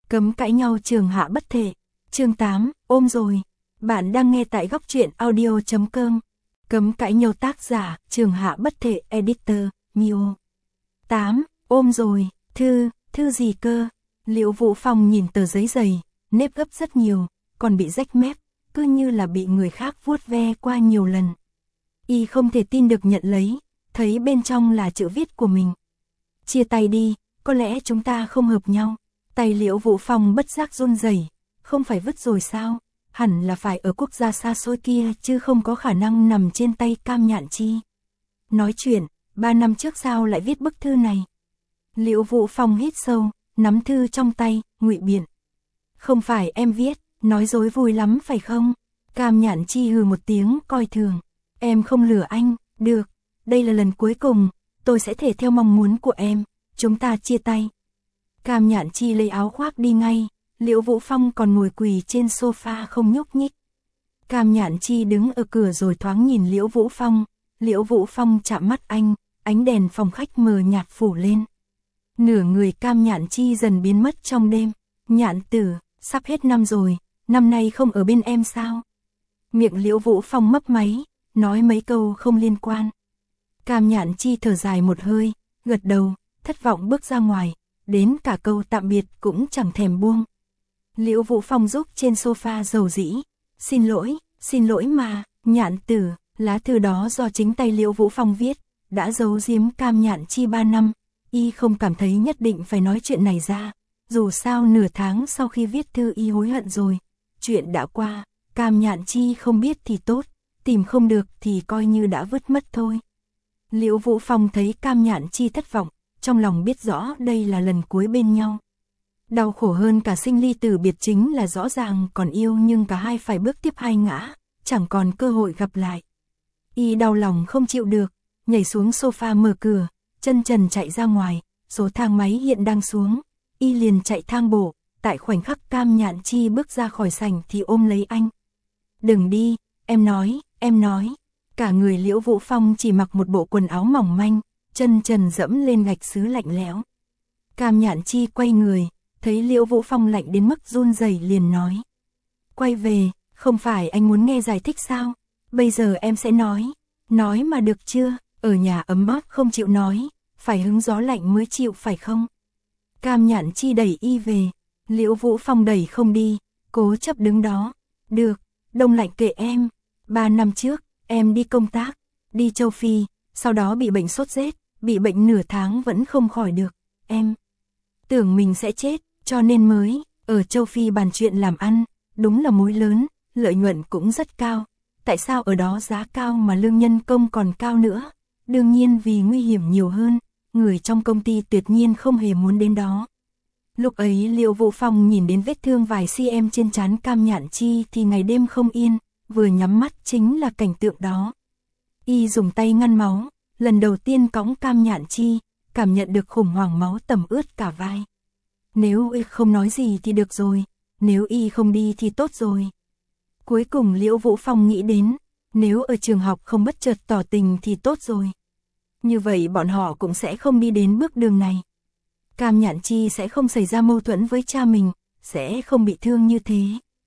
Cấm cãi nhau trường hạ bất thể. Chương 8, ôm rồi. Bạn đang nghe tại góc truyện audio.com. Cấm cãi nhau tác giả, trường hạ bất thể editor, Mio. 8, ôm rồi, thư gì cơ? Liễu Vũ Phong nhìn tờ giấy dày, nếp gấp rất nhiều, còn bị rách mép, cứ như là bị người khác vuốt ve qua nhiều lần. Y không thể tin được nhận lấy, thấy bên trong là chữ viết của mình. Chia tay đi, có lẽ chúng ta không hợp nhau. Tay Liễu Vũ Phong bất giác run rẩy, không phải vứt rồi sao? Hẳn là phải ở quốc gia xa xôi kia chứ không có khả năng nằm trên tay Cam Nhạn Chi. Nói chuyện, 3 năm trước sao lại viết bức thư này? Liễu Vũ Phong hít sâu, nắm thư trong tay, ngụy biện. Không phải em viết, nói dối vui lắm phải không? Cam Nhạn Chi hừ một tiếng coi thường. Em không lừa anh, được, đây là lần cuối cùng, tôi sẽ thể theo mong muốn của em, chúng ta chia tay. Cam Nhạn Chi lấy áo khoác đi ngay, Liễu Vũ Phong còn ngồi quỳ trên sofa không nhúc nhích. Cam Nhạn Chi đứng ở cửa rồi thoáng nhìn Liễu Vũ Phong, Liễu Vũ Phong chạm mắt anh, ánh đèn phòng khách mờ nhạt phủ lên. Nửa người Cam Nhạn Chi dần biến mất trong đêm. Nhạn tử, sắp hết năm rồi, năm nay không ở bên em sao? Miệng Liễu Vũ Phong mấp máy, nói mấy câu không liên quan. Cam Nhạn Chi thở dài một hơi, gật đầu, thất vọng bước ra ngoài, đến cả câu tạm biệt cũng chẳng thèm buông. Liễu Vũ Phong giúp trên sofa dầu dĩ, xin lỗi mà, Nhạn tử, lá thư đó do chính tay Liễu Vũ Phong viết, đã giấu giếm Cam Nhạn Chi 3 năm, y không cảm thấy nhất định phải nói chuyện này ra, dù sao nửa tháng sau khi viết thư y hối hận rồi, chuyện đã qua, Cam Nhạn Chi không biết thì tốt, tìm không được thì coi như đã vứt mất thôi. Liễu Vũ Phong thấy Cam Nhạn Chi thất vọng, trong lòng biết rõ đây là lần cuối bên nhau. Đau khổ hơn cả sinh ly tử biệt chính là rõ ràng còn yêu nhưng cả hai phải bước tiếp hai ngã, chẳng còn cơ hội gặp lại. Y đau lòng không chịu được, nhảy xuống sofa mở cửa, chân trần chạy ra ngoài, số thang máy hiện đang xuống, y liền chạy thang bộ, tại khoảnh khắc Cam Nhạn Chi bước ra khỏi sảnh thì ôm lấy anh. Đừng đi, em nói, cả người Liễu Vũ Phong chỉ mặc một bộ quần áo mỏng manh, chân trần dẫm lên gạch sứ lạnh lẽo. Cam Nhạn Chi quay người, thấy Liễu Vũ Phong lạnh đến mức run rẩy liền nói. Quay về, không phải anh muốn nghe giải thích sao? Bây giờ em sẽ nói mà được chưa? Ở nhà ấm áp không chịu nói, phải hứng gió lạnh mới chịu phải không? Cam Nhạn Chi đẩy y về, Liễu Vũ Phong đẩy không đi, cố chấp đứng đó. Được, đông lạnh kệ em, 3 năm trước, em đi công tác, đi châu Phi, sau đó bị bệnh sốt rét, bị bệnh nửa tháng vẫn không khỏi được, em tưởng mình sẽ chết, cho nên mới ở châu Phi bàn chuyện làm ăn, đúng là mối lớn, lợi nhuận cũng rất cao. Tại sao ở đó giá cao mà lương nhân công còn cao nữa? Đương nhiên vì nguy hiểm nhiều hơn, người trong công ty tuyệt nhiên không hề muốn đến đó. Lúc ấy Liễu Vũ Phong nhìn đến vết thương vài cm trên trán Cam Nhạn Chi thì ngày đêm không yên, vừa nhắm mắt chính là cảnh tượng đó. Y dùng tay ngăn máu, lần đầu tiên cõng Cam Nhạn Chi, cảm nhận được khủng hoảng máu tẩm ướt cả vai. Nếu y không nói gì thì được rồi, nếu y không đi thì tốt rồi. Cuối cùng Liễu Vũ Phong nghĩ đến, nếu ở trường học không bất chợt tỏ tình thì tốt rồi. Như vậy bọn họ cũng sẽ không đi đến bước đường này. Cam Nhạn Chi sẽ không xảy ra mâu thuẫn với cha mình, sẽ không bị thương như thế.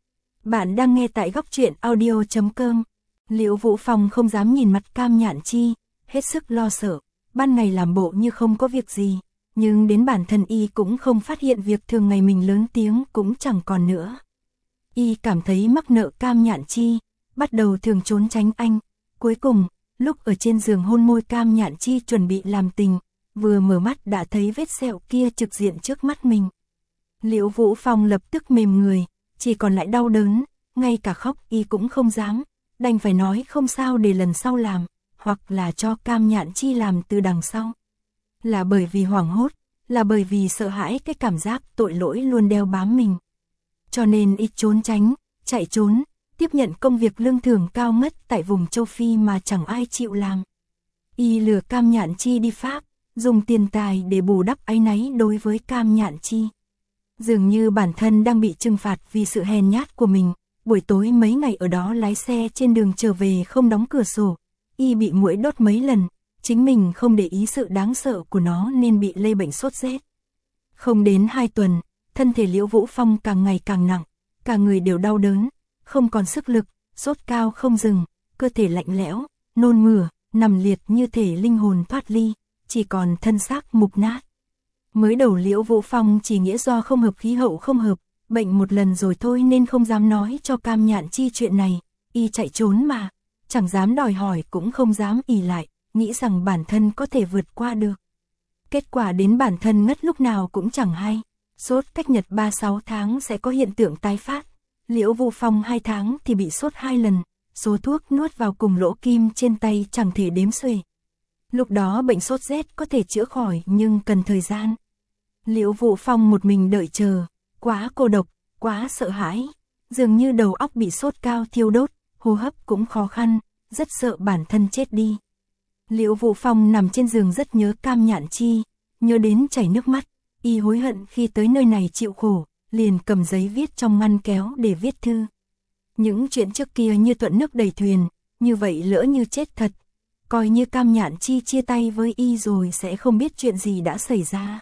Bạn đang nghe tại góc truyện audio.com. Liễu Vũ Phong không dám nhìn mặt Cam Nhạn Chi, hết sức lo sợ, ban ngày làm bộ như không có việc gì, nhưng đến bản thân y cũng không phát hiện việc thường ngày mình lớn tiếng cũng chẳng còn nữa. Y cảm thấy mắc nợ Cam Nhạn Chi, bắt đầu thường trốn tránh anh, cuối cùng, lúc ở trên giường hôn môi Cam Nhạn Chi chuẩn bị làm tình, vừa mở mắt đã thấy vết sẹo kia trực diện trước mắt mình. Liễu Vũ Phong lập tức mềm người, chỉ còn lại đau đớn, ngay cả khóc y cũng không dám, đành phải nói không sao để lần sau làm, hoặc là cho Cam Nhạn Chi làm từ đằng sau. Là bởi vì hoảng hốt, là bởi vì sợ hãi cái cảm giác tội lỗi luôn đeo bám mình. Cho nên y trốn tránh, chạy trốn, tiếp nhận công việc lương thưởng cao ngất tại vùng châu Phi mà chẳng ai chịu làm. Y lừa Cam Nhạn Chi đi Pháp, dùng tiền tài để bù đắp áy náy đối với Cam Nhạn Chi. Dường như bản thân đang bị trừng phạt vì sự hèn nhát của mình, buổi tối mấy ngày ở đó lái xe trên đường trở về không đóng cửa sổ, y bị muỗi đốt mấy lần, chính mình không để ý sự đáng sợ của nó nên bị lây bệnh sốt rét. Không đến 2 tuần, thân thể Liễu Vũ Phong càng ngày càng nặng, cả người đều đau đớn, không còn sức lực, sốt cao không dừng, cơ thể lạnh lẽo, nôn mửa, nằm liệt như thể linh hồn thoát ly, chỉ còn thân xác mục nát. Mới đầu Liễu Vũ Phong chỉ nghĩ do không hợp khí hậu không hợp, bệnh một lần rồi thôi nên không dám nói cho Cam Nhạn Chi chuyện này, y chạy trốn mà, chẳng dám đòi hỏi cũng không dám ỷ lại, nghĩ rằng bản thân có thể vượt qua được. Kết quả đến bản thân ngất lúc nào cũng chẳng hay, sốt cách nhật 3-6 tháng sẽ có hiện tượng tái phát, Liễu Vũ Phong 2 tháng thì bị sốt 2 lần, số thuốc nuốt vào cùng lỗ kim trên tay chẳng thể đếm xuể. Lúc đó bệnh sốt rét có thể chữa khỏi nhưng cần thời gian. Liễu Vũ Phong một mình đợi chờ, quá cô độc, quá sợ hãi, dường như đầu óc bị sốt cao thiêu đốt, hô hấp cũng khó khăn, rất sợ bản thân chết đi. Liễu Vũ Phong nằm trên giường rất nhớ Cam Nhạn Chi, nhớ đến chảy nước mắt, y hối hận khi tới nơi này chịu khổ, liền cầm giấy viết trong ngăn kéo để viết thư. Những chuyện trước kia như thuận nước đẩy thuyền, như vậy lỡ như chết thật, coi như Cam Nhạn Chi chia tay với y rồi sẽ không biết chuyện gì đã xảy ra.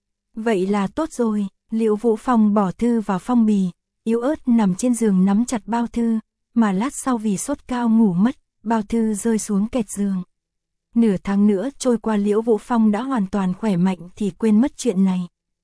Vậy là tốt rồi, Liễu Vũ Phong bỏ thư vào phong bì, yếu ớt nằm trên giường nắm chặt bao thư, mà lát sau vì sốt cao ngủ mất, bao thư rơi xuống kẹt giường. Nửa tháng nữa trôi qua Liễu Vũ Phong đã hoàn toàn khỏe mạnh thì quên mất chuyện này.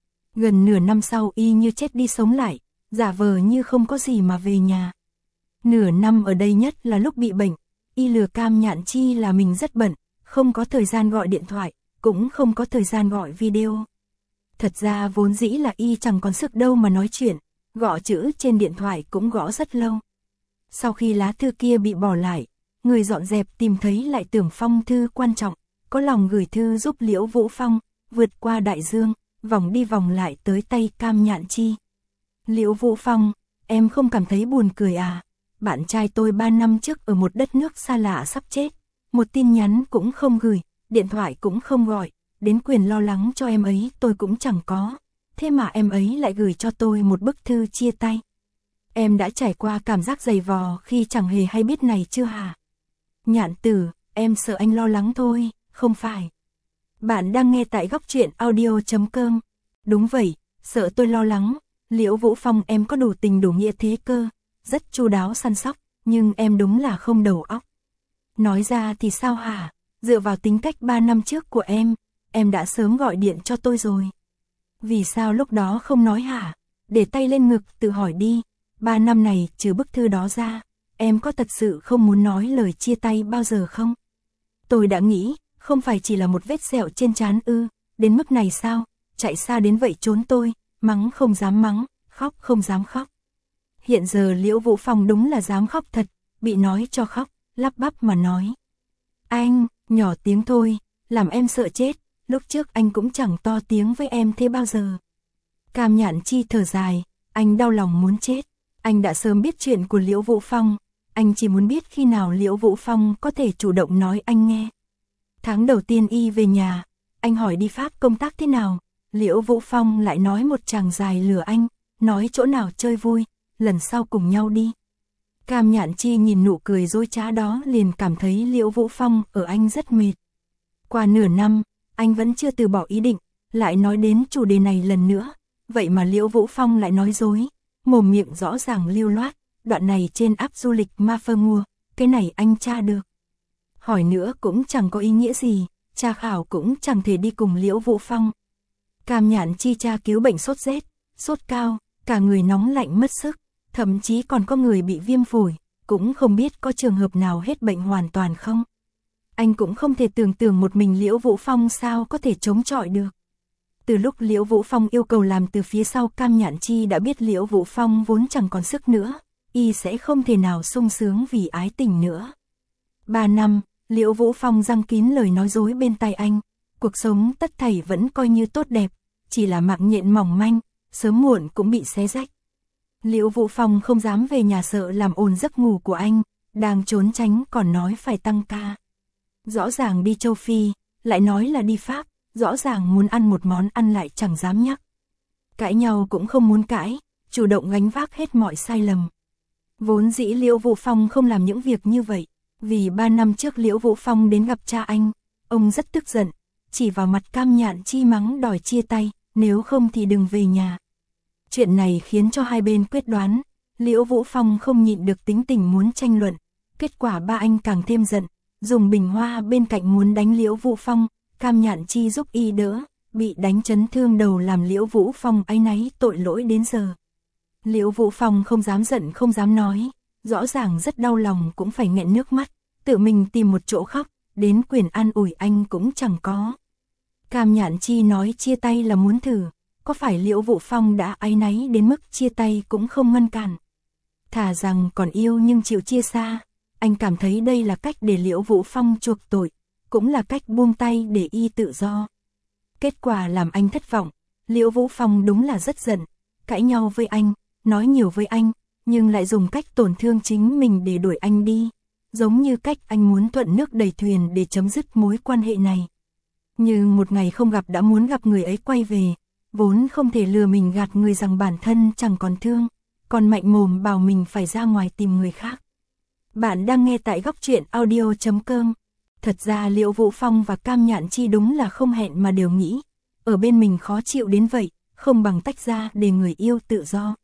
Gần nửa năm sau y như chết đi sống lại, giả vờ như không có gì mà về nhà. Nửa năm ở đây nhất là lúc bị bệnh, y lừa Cam Nhạn Chi là mình rất bận, không có thời gian gọi điện thoại, cũng không có thời gian gọi video. Thật ra vốn dĩ là y chẳng còn sức đâu mà nói chuyện, gõ chữ trên điện thoại cũng gõ rất lâu. Sau khi lá thư kia bị bỏ lại, người dọn dẹp tìm thấy lại tưởng phong thư quan trọng, có lòng gửi thư giúp Liễu Vũ Phong vượt qua đại dương, vòng đi vòng lại tới tay Cam Nhạn Chi. Liễu Vũ Phong, em không cảm thấy buồn cười à? Bạn trai tôi 3 năm trước ở một đất nước xa lạ sắp chết, một tin nhắn cũng không gửi, điện thoại cũng không gọi, đến quyền lo lắng cho em ấy tôi cũng chẳng có, thế mà em ấy lại gửi cho tôi một bức thư chia tay. Em đã trải qua cảm giác dày vò khi chẳng hề hay biết này chưa hả? Nhạn tử, em sợ anh lo lắng thôi, không phải. Bạn đang nghe tại góc truyện audio.com. Đúng vậy, sợ tôi lo lắng, Liễu Vũ Phong em có đủ tình đủ nghĩa thế cơ, rất chu đáo săn sóc, nhưng em đúng là không đầu óc. Nói ra thì sao hả? Dựa vào tính cách 3 năm trước của em đã sớm gọi điện cho tôi rồi. Vì sao lúc đó không nói hả? Để tay lên ngực tự hỏi đi, 3 năm này trừ bức thư đó ra, em có thật sự không muốn nói lời chia tay bao giờ không? Tôi đã nghĩ, không phải chỉ là một vết sẹo trên trán ư, đến mức này sao? Chạy xa đến vậy trốn tôi, mắng không dám mắng, khóc không dám khóc. Hiện giờ Liễu Vũ Phong đúng là dám khóc thật, bị nói cho khóc, lắp bắp mà nói. Anh, nhỏ tiếng thôi, làm em sợ chết, lúc trước anh cũng chẳng to tiếng với em thế bao giờ. Cam Nhạn Chi thở dài, anh đau lòng muốn chết, anh đã sớm biết chuyện của Liễu Vũ Phong, anh chỉ muốn biết khi nào Liễu Vũ Phong có thể chủ động nói anh nghe. Tháng đầu tiên y về nhà, anh hỏi đi Pháp công tác thế nào, Liễu Vũ Phong lại nói một tràng dài lừa anh, nói chỗ nào chơi vui, lần sau cùng nhau đi. Cam Nhạn Chi nhìn nụ cười dối trá đó liền cảm thấy Liễu Vũ Phong ở anh rất mệt. Qua nửa năm, anh vẫn chưa từ bỏ ý định, lại nói đến chủ đề này lần nữa, vậy mà Liễu Vũ Phong lại nói dối, mồm miệng rõ ràng lưu loát, đoạn này trên app du lịch Mafengua, cái này anh tra được. Hỏi nữa cũng chẳng có ý nghĩa gì, tra khảo cũng chẳng thể đi cùng Liễu Vũ Phong. Cam Nhạn Chi tra cứu bệnh sốt rét, sốt cao, cả người nóng lạnh mất sức, thậm chí còn có người bị viêm phổi, cũng không biết có trường hợp nào hết bệnh hoàn toàn không. Anh cũng không thể tưởng tượng một mình Liễu Vũ Phong sao có thể chống chọi được. Từ lúc Liễu Vũ Phong yêu cầu làm từ phía sau, Cam Nhạn Chi đã biết Liễu Vũ Phong vốn chẳng còn sức nữa, y sẽ không thể nào sung sướng vì ái tình nữa. 3 năm, Liễu Vũ Phong giăng kín lời nói dối bên tai anh, cuộc sống tất thảy vẫn coi như tốt đẹp, chỉ là mạng nhện mỏng manh, sớm muộn cũng bị xé rách. Liễu Vũ Phong không dám về nhà sợ làm ồn giấc ngủ của anh, đang trốn tránh còn nói phải tăng ca. Rõ ràng đi châu Phi, lại nói là đi Pháp, rõ ràng muốn ăn một món ăn lại chẳng dám nhắc. Cãi nhau cũng không muốn cãi, chủ động gánh vác hết mọi sai lầm. Vốn dĩ Liễu Vũ Phong không làm những việc như vậy, vì 3 năm trước Liễu Vũ Phong đến gặp cha anh, ông rất tức giận, chỉ vào mặt Cam Nhạn Chi mắng đòi chia tay, nếu không thì đừng về nhà. Chuyện này khiến cho hai bên quyết đoán, Liễu Vũ Phong không nhịn được tính tình muốn tranh luận, kết quả ba anh càng thêm giận, dùng bình hoa bên cạnh muốn đánh Liễu Vũ Phong, Cam Nhạn Chi giúp y đỡ, bị đánh chấn thương đầu làm Liễu Vũ Phong áy náy tội lỗi đến giờ. Liễu Vũ Phong không dám giận không dám nói, rõ ràng rất đau lòng cũng phải nghẹn nước mắt, tự mình tìm một chỗ khóc, đến quyền an ủi anh cũng chẳng có. Cam Nhạn Chi nói chia tay là muốn thử, có phải Liễu Vũ Phong đã áy náy đến mức chia tay cũng không ngăn cản. Thà rằng còn yêu nhưng chịu chia xa, anh cảm thấy đây là cách để Liễu Vũ Phong chuộc tội, cũng là cách buông tay để y tự do. Kết quả làm anh thất vọng, Liễu Vũ Phong đúng là rất giận, cãi nhau với anh, nói nhiều với anh, nhưng lại dùng cách tổn thương chính mình để đuổi anh đi, giống như cách anh muốn thuận nước đẩy thuyền để chấm dứt mối quan hệ này. Nhưng một ngày không gặp đã muốn gặp người ấy quay về, vốn không thể lừa mình gạt người rằng bản thân chẳng còn thương, còn mạnh mồm bảo mình phải ra ngoài tìm người khác. Bạn đang nghe tại góc truyện audio.com. Thật ra Liễu Vũ Phong và Cam Nhạn Chi đúng là không hẹn mà đều nghĩ, ở bên mình khó chịu đến vậy, không bằng tách ra để người yêu tự do.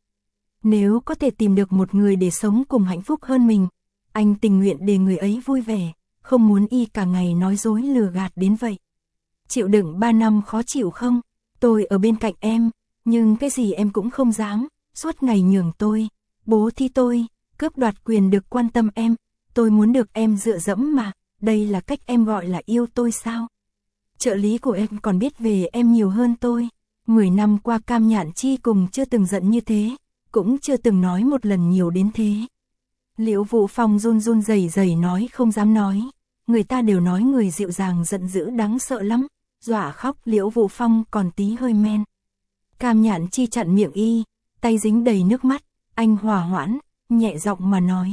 Nếu có thể tìm được một người để sống cùng hạnh phúc hơn mình, anh tình nguyện để người ấy vui vẻ, không muốn y cả ngày nói dối lừa gạt đến vậy. Chịu đựng 3 năm khó chịu không? Tôi ở bên cạnh em, nhưng cái gì em cũng không dám, suốt ngày nhường tôi, bố thí tôi, cướp đoạt quyền được quan tâm em, tôi muốn được em dựa dẫm mà, đây là cách em gọi là yêu tôi sao? Trợ lý của em còn biết về em nhiều hơn tôi, 10 năm qua Cam Nhạn Chi cùng chưa từng giận như thế, cũng chưa từng nói một lần nhiều đến thế. Liễu Vũ Phong run run rẩy rẩy nói không dám nói, người ta đều nói người dịu dàng giận dữ đáng sợ lắm, dọa khóc Liễu Vũ Phong còn tí hơi men. Cam Nhạn Chi chặn miệng y, tay dính đầy nước mắt, anh hòa hoãn, nhẹ giọng mà nói.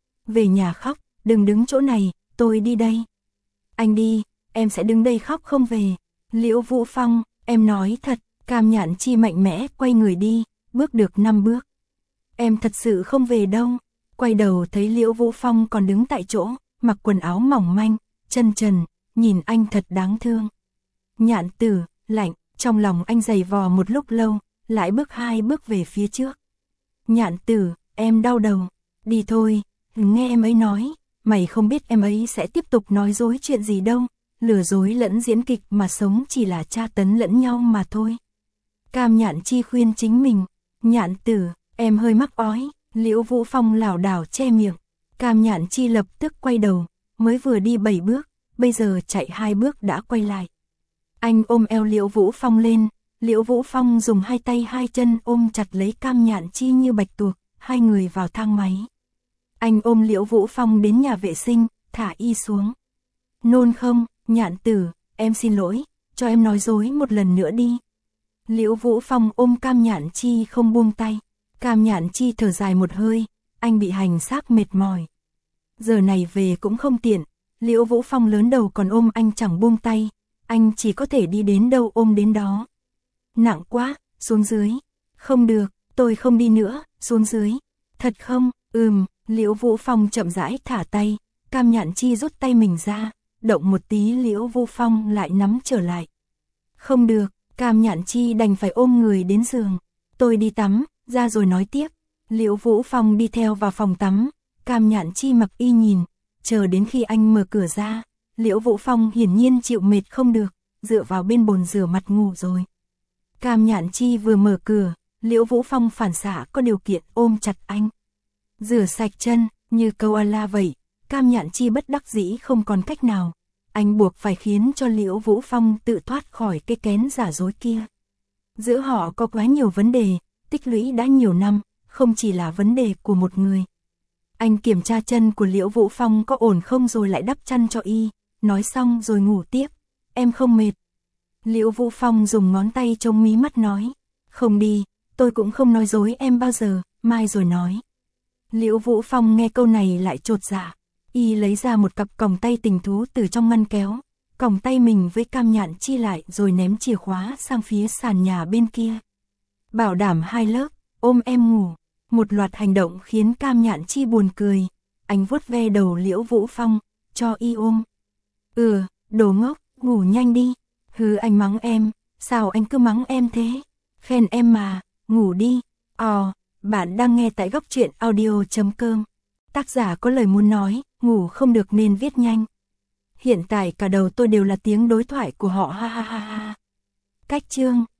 Về nhà khóc, đừng đứng chỗ này, tôi đi đây. Anh đi, em sẽ đứng đây khóc không về. Liễu Vũ Phong, em nói thật, Cam Nhạn Chi mạnh mẽ quay người đi, bước được 5 bước. Em thật sự không về đâu. Quay đầu thấy Liễu Vũ Phong còn đứng tại chỗ, mặc quần áo mỏng manh, chân trần, nhìn anh thật đáng thương. Nhạn Tử, lạnh, trong lòng anh giày vò một lúc lâu, lại bước 2 bước về phía trước. Nhạn Tử, em đau đầu, đi thôi, nghe em ấy nói, mày không biết em ấy sẽ tiếp tục nói dối chuyện gì đâu, lừa dối lẫn diễn kịch mà sống chỉ là tra tấn lẫn nhau mà thôi. Cam Nhạn Chi khuyên chính mình, Nhạn Tử, em hơi mắc ói. Liễu Vũ Phong lảo đảo che miệng, Cam Nhạn Chi lập tức quay đầu, mới vừa đi 7 bước, bây giờ chạy 2 bước đã quay lại. Anh ôm eo Liễu Vũ Phong lên, Liễu Vũ Phong dùng 2 tay 2 chân ôm chặt lấy Cam Nhạn Chi như bạch tuộc, hai người vào thang máy. Anh ôm Liễu Vũ Phong đến nhà vệ sinh, thả y xuống. Nôn không, Nhạn Tử, em xin lỗi, cho em nói dối một lần nữa đi. Liễu Vũ Phong ôm Cam Nhạn Chi không buông tay. Cam Nhạn Chi thở dài một hơi, anh bị hành xác mệt mỏi. Giờ này về cũng không tiện, Liễu Vũ Phong lớn đầu còn ôm anh chẳng buông tay, anh chỉ có thể đi đến đâu ôm đến đó. Nặng quá, xuống dưới. Không được, tôi không đi nữa, xuống dưới. Thật không, Liễu Vũ Phong chậm rãi thả tay, Cam Nhạn Chi rút tay mình ra, động một tí Liễu Vũ Phong lại nắm trở lại. Không được, Cam Nhạn Chi đành phải ôm người đến giường. Tôi đi tắm. Ra rồi nói tiếp. Liễu Vũ Phong đi theo vào phòng tắm, Cam Nhạn Chi mặc y nhìn, chờ đến khi anh mở cửa ra, Liễu Vũ Phong hiển nhiên chịu mệt không được, dựa vào bên bồn rửa mặt ngủ rồi. Cam Nhạn Chi vừa mở cửa, Liễu Vũ Phong phản xạ có điều kiện ôm chặt anh. Rửa sạch chân, như câu Allah vậy, Cam Nhạn Chi bất đắc dĩ không còn cách nào, anh buộc phải khiến cho Liễu Vũ Phong tự thoát khỏi cái kén giả dối kia. Giữa họ có quá nhiều vấn đề, tích lũy đã nhiều năm, không chỉ là vấn đề của một người. Anh kiểm tra chân của Liễu Vũ Phong có ổn không rồi lại đắp chăn cho y, nói xong rồi ngủ tiếp. Em không mệt. Liễu Vũ Phong dùng ngón tay chống mí mắt nói. Không đi, tôi cũng không nói dối em bao giờ, mai rồi nói. Liễu Vũ Phong nghe câu này lại chột dạ. Y lấy ra một cặp còng tay tình thú từ trong ngăn kéo, còng tay mình với Cam Nhạn Chi lại rồi ném chìa khóa sang phía sàn nhà bên kia. Bảo đảm 2 lớp, ôm em ngủ. Một loạt hành động khiến Cam Nhạn Chi buồn cười. Anh vuốt ve đầu Liễu Vũ Phong, cho y ôm. Đồ ngốc, ngủ nhanh đi. Anh mắng em, sao anh cứ mắng em thế? Khen em mà, ngủ đi. Bạn đang nghe tại góc truyện audio.com. Tác giả có lời muốn nói, ngủ không được nên viết nhanh. Hiện tại cả đầu tôi đều là tiếng đối thoại của họ, ha ha ha ha. Cách chương,